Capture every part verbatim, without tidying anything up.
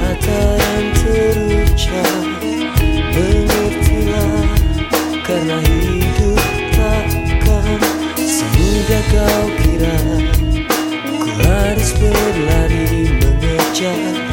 kata yang terucap, mengertilah, karena hidup takkan semudah kau kira. Ku harus berlari mengejarnya.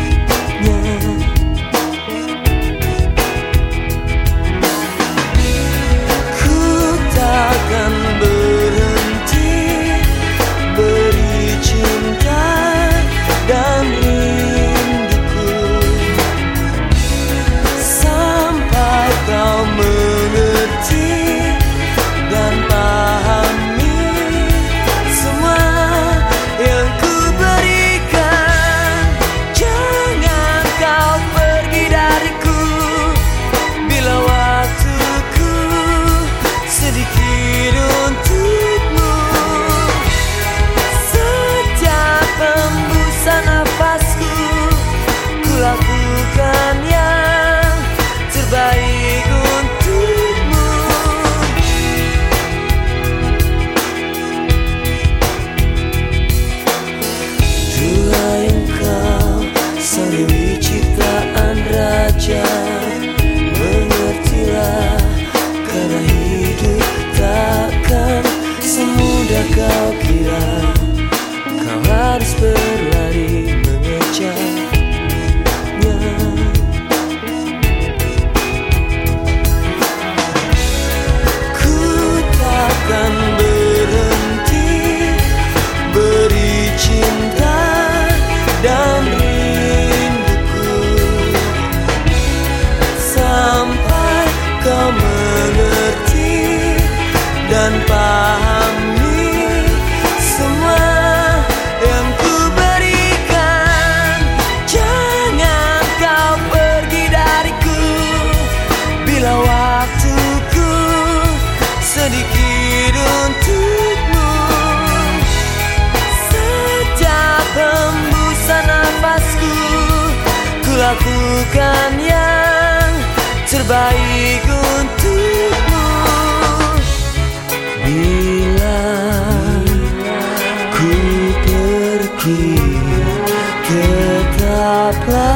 Ku takkan berhenti beri cinta dan rinduku sampai kau mengerti dan pahami semua yang ku berikan. Jangan kau pergi dariku bila waktuku sedikit untukmu. Setiap hembusan nafasku, ku lakukan yang terbaik untukmu. Duhai engkau, sang dewi ciptaan raja, mengertilah, karena hidup takkan semudah kau kira. Kau harus berlari mengejarnya. Ku takkan berhenti beri cinta dan rinduku sampai kau mengerti dan pahami semua yang ku berikan. Jangan kau pergi dariku bila waktuku sedikit untukmu. Setiap hembusan nafasku, ku lakukan yang terbaik untukmu. Bila ku pergi, tetaplah